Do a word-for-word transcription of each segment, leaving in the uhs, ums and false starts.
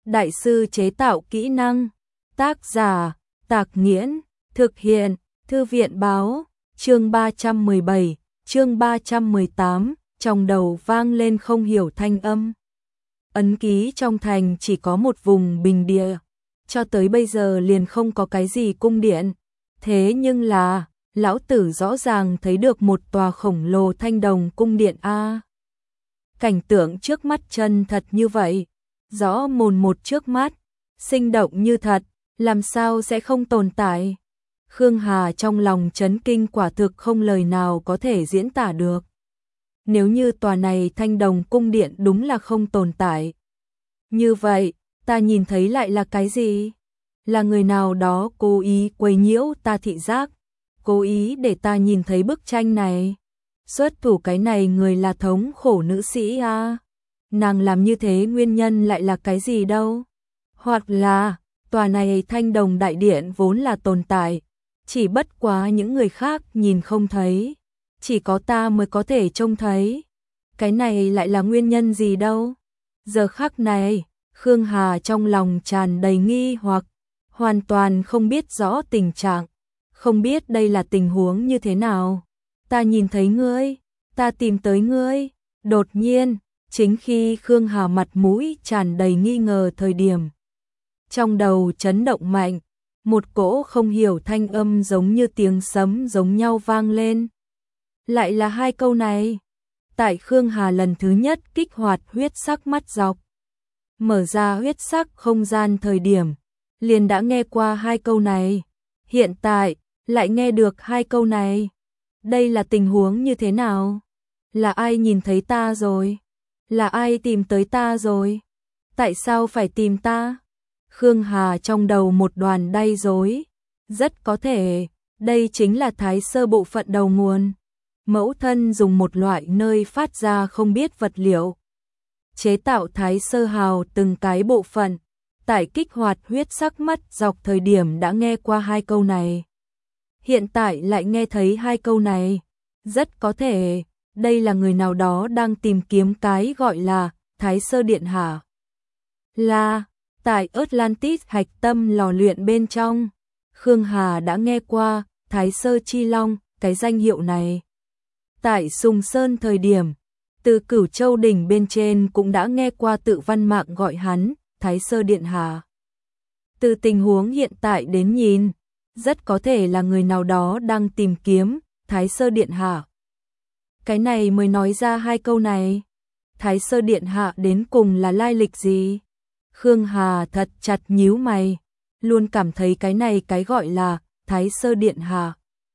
đại sư chế tạo kỹ năng. Tác giả, Tạc Nghiễn, thực hiện, Thư viện báo, chương ba trăm mười bảy, chương ba trăm mười tám, trong đầu vang lên không hiểu thanh âm. Ấn ký trong thành chỉ có một vùng bình địa, cho tới bây giờ liền không có cái gì cung điện. Thế nhưng là, lão tử rõ ràng thấy được một tòa khổng lồ thanh đồng cung điện A. Cảnh tượng trước mắt chân thật như vậy, rõ mồn một trước mắt, sinh động như thật, làm sao sẽ không tồn tại. Khương Hà trong lòng chấn kinh quả thực không lời nào có thể diễn tả được. Nếu như tòa này thanh đồng cung điện đúng là không tồn tại. Như vậy, ta nhìn thấy lại là cái gì? Là người nào đó cố ý quấy nhiễu ta thị giác, cố ý để ta nhìn thấy bức tranh này. Xuất thủ cái này người là thống khổ nữ sĩ à? Nàng làm như thế nguyên nhân lại là cái gì đâu? Hoặc là, tòa này thanh đồng đại điện vốn là tồn tại, chỉ bất quá những người khác nhìn không thấy, chỉ có ta mới có thể trông thấy. Cái này lại là nguyên nhân gì đâu? Giờ khắc này, Khương Hà trong lòng tràn đầy nghi hoặc, hoàn toàn không biết rõ tình trạng, không biết đây là tình huống như thế nào. Ta nhìn thấy ngươi, ta tìm tới ngươi. Đột nhiên, chính khi Khương Hà mặt mũi tràn đầy nghi ngờ thời điểm, trong đầu chấn động mạnh, một cỗ không hiểu thanh âm giống như tiếng sấm giống nhau vang lên. Lại là hai câu này. Tại Khương Hà lần thứ nhất kích hoạt huyết sắc mắt dọc, mở ra huyết sắc không gian thời điểm, liền đã nghe qua hai câu này. Hiện tại, lại nghe được hai câu này. Đây là tình huống như thế nào? Là ai nhìn thấy ta rồi? Là ai tìm tới ta rồi? Tại sao phải tìm ta? Khương Hà trong đầu một đoàn đay rối. Rất có thể, đây chính là thái sơ bộ phận đầu nguồn. Mẫu thân dùng một loại nơi phát ra không biết vật liệu, chế tạo thái sơ hào từng cái bộ phận. Tại kích hoạt huyết sắc mắt dọc thời điểm đã nghe qua hai câu này. Hiện tại lại nghe thấy hai câu này. Rất có thể, đây là người nào đó đang tìm kiếm cái gọi là Thái Sơ Điện Hạ. Là, tại Atlantis hạch tâm lò luyện bên trong, Khương Hà đã nghe qua Thái Sơ Chi Long, cái danh hiệu này. Tại Sùng Sơn thời điểm, từ Cửu Châu đỉnh bên trên cũng đã nghe qua tự văn mạng gọi hắn Thái Sơ Điện Hạ. Từ tình huống hiện tại đến nhìn, rất có thể là người nào đó đang tìm kiếm Thái Sơ Điện Hạ. Cái này mới nói ra hai câu này. Thái Sơ Điện Hạ đến cùng là lai lịch gì? Khương Hà thật chặt nhíu mày, luôn cảm thấy cái này cái gọi là Thái Sơ Điện Hạ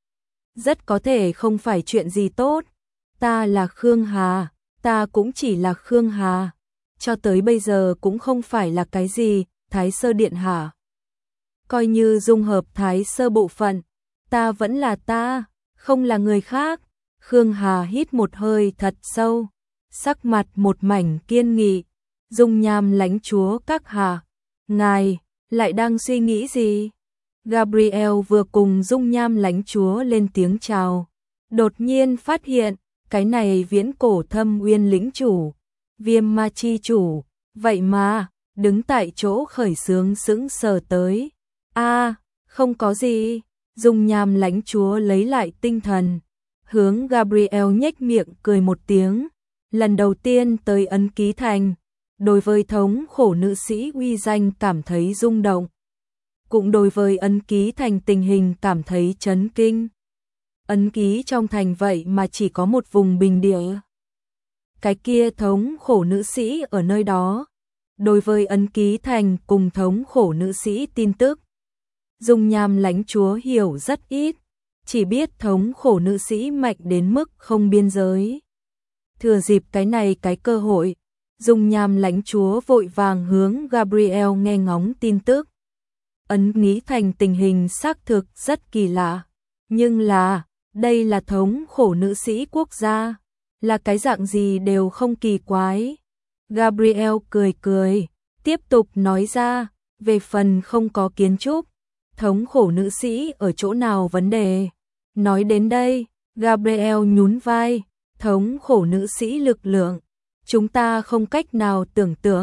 rất có thể không phải chuyện gì tốt. Ta là Khương Hà, ta cũng chỉ là Khương Hà, cho tới bây giờ cũng không phải là cái gì Thái Sơ Điện Hạ. Coi như dung hợp Thái Sơ bộ phận, ta vẫn là ta, không là người khác. Khương Hà hít một hơi thật sâu, sắc mặt một mảnh kiên nghị. Dung Nham lãnh chúa các hạ, ngài lại đang suy nghĩ gì? Gabriel vừa cùng Dung Nham lãnh chúa lên tiếng chào, đột nhiên phát hiện cái này viễn cổ thâm uyên lĩnh chủ, Viêm Ma chi chủ, vậy mà đứng tại chỗ khởi sướng sững sờ tới. A, à, không có gì. Dung Nham lãnh chúa lấy lại tinh thần, hướng Gabriel nhếch miệng cười một tiếng. Lần đầu tiên tới Ấn Ký Thành, đối với thống khổ nữ sĩ uy danh cảm thấy rung động, cũng đối với Ấn Ký Thành tình hình cảm thấy chấn kinh. Ấn ký trong thành vậy mà chỉ có một vùng bình địa. Cái kia thống khổ nữ sĩ ở nơi đó. Đối với Ấn Ký Thành cùng thống khổ nữ sĩ tin tức, Dung Nham lãnh chúa hiểu rất ít, chỉ biết thống khổ nữ sĩ mạnh đến mức không biên giới. Thừa dịp cái này cái cơ hội, Dung Nham lãnh chúa vội vàng hướng Gabriel nghe ngóng tin tức. Ấn Ký Thành tình hình xác thực rất kỳ lạ, nhưng là, đây là thống khổ nữ sĩ quốc gia, là cái dạng gì đều không kỳ quái. Gabriel cười cười, tiếp tục nói ra, về phần không có kiến trúc, thống khổ nữ sĩ ở chỗ nào vấn đề. Nói đến đây, Gabriel nhún vai, thống khổ nữ sĩ lực lượng, chúng ta không cách nào tưởng tượng,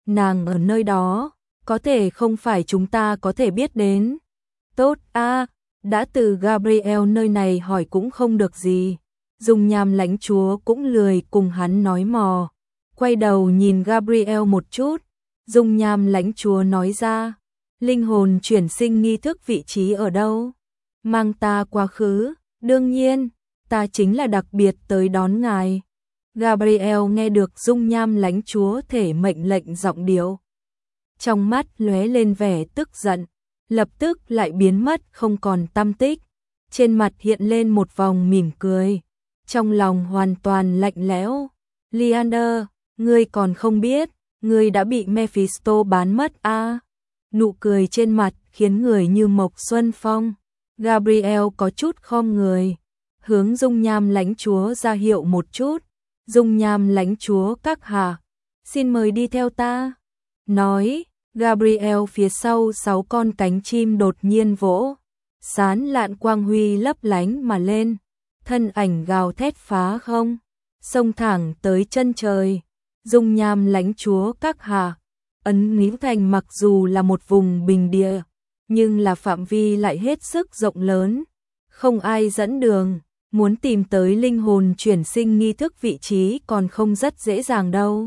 nàng ở nơi đó, có thể không phải chúng ta có thể biết đến. Tốt a, đã từ Gabriel nơi này hỏi cũng không được gì. Dung Nham lãnh chúa cũng lười cùng hắn nói mò. Quay đầu nhìn Gabriel một chút, Dung Nham lãnh chúa nói ra, linh hồn chuyển sinh nghi thức vị trí ở đâu? Mang ta quá khứ, đương nhiên, ta chính là đặc biệt tới đón ngài. Gabriel nghe được Dung Nham lãnh chúa thể mệnh lệnh giọng điệu. Trong mắt lóe lên vẻ tức giận, lập tức lại biến mất không còn tăm tích. Trên mặt hiện lên một vòng mỉm cười, trong lòng hoàn toàn lạnh lẽo. Leander, ngươi còn không biết, ngươi đã bị Mephisto bán mất a. À? Nụ cười trên mặt khiến người như Mộc Xuân Phong. Gabriel có chút khom người, hướng Dung Nham lãnh chúa ra hiệu một chút. Dung Nham lãnh chúa các hạ, xin mời đi theo ta. Nói, Gabriel phía sau sáu con cánh chim đột nhiên vỗ, sán lạn quang huy lấp lánh mà lên, thân ảnh gào thét phá không, xông thẳng tới chân trời. Dung Nham lãnh chúa các hạ, Ấn Níu Thành mặc dù là một vùng bình địa, nhưng là phạm vi lại hết sức rộng lớn, không ai dẫn đường, muốn tìm tới linh hồn chuyển sinh nghi thức vị trí còn không rất dễ dàng đâu.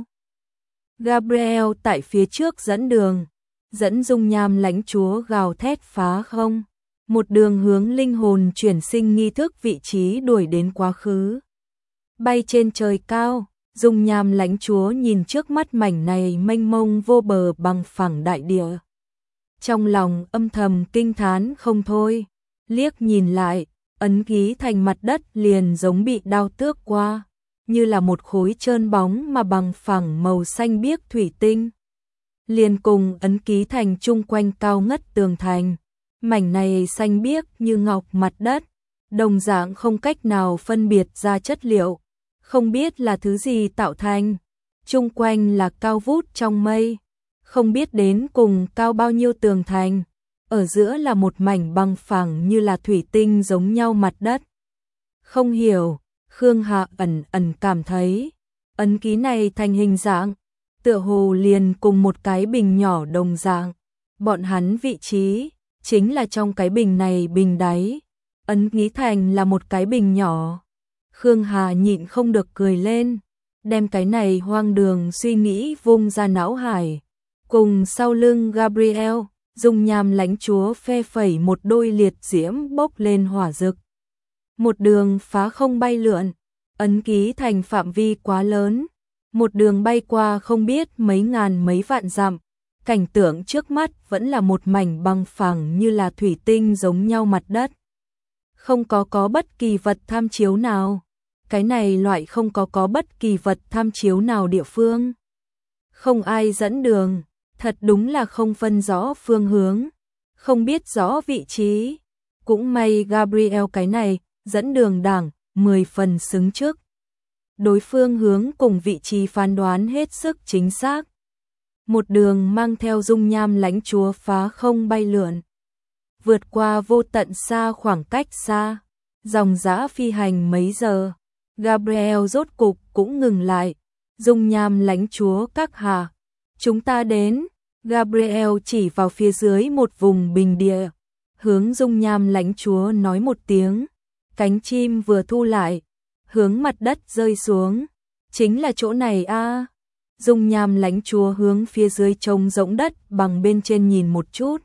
Gabriel tại phía trước dẫn đường, dẫn Dung Nham lãnh chúa gào thét phá không, một đường hướng linh hồn chuyển sinh nghi thức vị trí đuổi đến quá khứ. Bay trên trời cao, Dung Nham lãnh chúa nhìn trước mắt mảnh này mênh mông vô bờ bằng phẳng đại địa. Trong lòng âm thầm kinh thán không thôi, liếc nhìn lại, ấn ký thành mặt đất liền giống bị đao tước qua, như là một khối trơn bóng mà bằng phẳng màu xanh biếc thủy tinh. Liền cùng ấn ký thành chung quanh cao ngất tường thành, mảnh này xanh biếc như ngọc mặt đất, đồng dạng không cách nào phân biệt ra chất liệu, không biết là thứ gì tạo thành, chung quanh là cao vút trong mây, không biết đến cùng cao bao nhiêu tường thành, ở giữa là một mảnh bằng phẳng như là thủy tinh giống nhau mặt đất. Không hiểu, Khương Hạ ẩn ẩn cảm thấy, ấn ký này thành hình dạng, tựa hồ liền cùng một cái bình nhỏ đồng dạng, bọn hắn vị trí, chính là trong cái bình này bình đáy, ấn ký thành là một cái bình nhỏ. Khương Hà nhịn không được cười lên, đem cái này hoang đường suy nghĩ vung ra não hải, cùng sau lưng Gabriel, Dung Nham lãnh chúa phe phẩy một đôi liệt diễm bốc lên hỏa rực. Một đường phá không bay lượn, ấn ký thành phạm vi quá lớn, một đường bay qua không biết mấy ngàn mấy vạn dặm, cảnh tượng trước mắt vẫn là một mảnh bằng phẳng như là thủy tinh giống nhau mặt đất. Không có có bất kỳ vật tham chiếu nào, cái này loại không có có bất kỳ vật tham chiếu nào địa phương. Không ai dẫn đường, thật đúng là không phân rõ phương hướng, không biết rõ vị trí. Cũng may Gabriel cái này, dẫn đường đảng, mười phần xứng trước. Đối phương hướng cùng vị trí phán đoán hết sức chính xác. Một đường mang theo Dung Nham lãnh chúa phá không bay lượn, vượt qua vô tận xa khoảng cách xa, dòng dã phi hành mấy giờ. Gabriel rốt cục cũng ngừng lại. Dung Nham lãnh chúa các hạ, chúng ta đến. Gabriel chỉ vào phía dưới một vùng bình địa, hướng Dung Nham lãnh chúa nói một tiếng, cánh chim vừa thu lại, hướng mặt đất rơi xuống, chính là chỗ này a. À. Dung Nham lãnh chúa hướng phía dưới trông rỗng đất bằng bên trên nhìn một chút,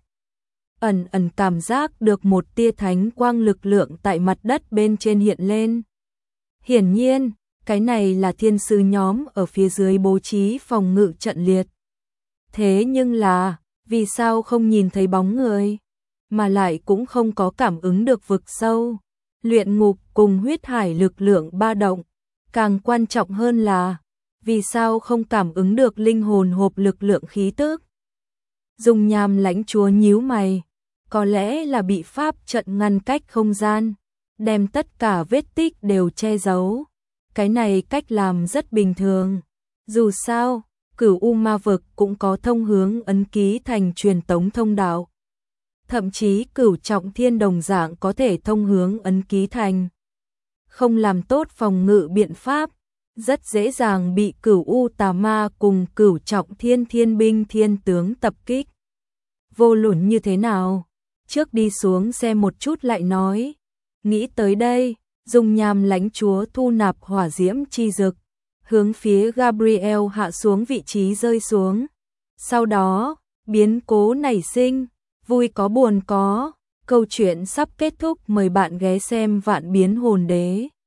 ẩn ẩn cảm giác được một tia thánh quang lực lượng tại mặt đất bên trên hiện lên. Hiển nhiên, cái này là thiên sư nhóm ở phía dưới bố trí phòng ngự trận liệt. Thế nhưng là, vì sao không nhìn thấy bóng người, mà lại cũng không có cảm ứng được vực sâu, luyện ngục cùng huyết hải lực lượng ba động. Càng quan trọng hơn là, vì sao không cảm ứng được linh hồn hộp lực lượng khí tức. Dung Nham lãnh chúa nhíu mày, có lẽ là bị pháp trận ngăn cách không gian, đem tất cả vết tích đều che giấu. Cái này cách làm rất bình thường. Dù sao, Cửu U Ma vực cũng có thông hướng ấn ký thành truyền tống thông đạo. Thậm chí Cửu Trọng Thiên đồng dạng có thể thông hướng ấn ký thành. Không làm tốt phòng ngự biện pháp, rất dễ dàng bị Cửu U Tà Ma cùng Cửu Trọng Thiên Thiên binh thiên tướng tập kích. Vô luận như thế nào, trước đi xuống xem một chút lại nói. Nghĩ tới đây, Dung Nham lãnh chúa thu nạp hỏa diễm chi dực, hướng phía Gabriel hạ xuống vị trí rơi xuống. Sau đó, biến cố nảy sinh, vui có buồn có, câu chuyện sắp kết thúc, mời bạn ghé xem Vạn Biến Hồn Đế.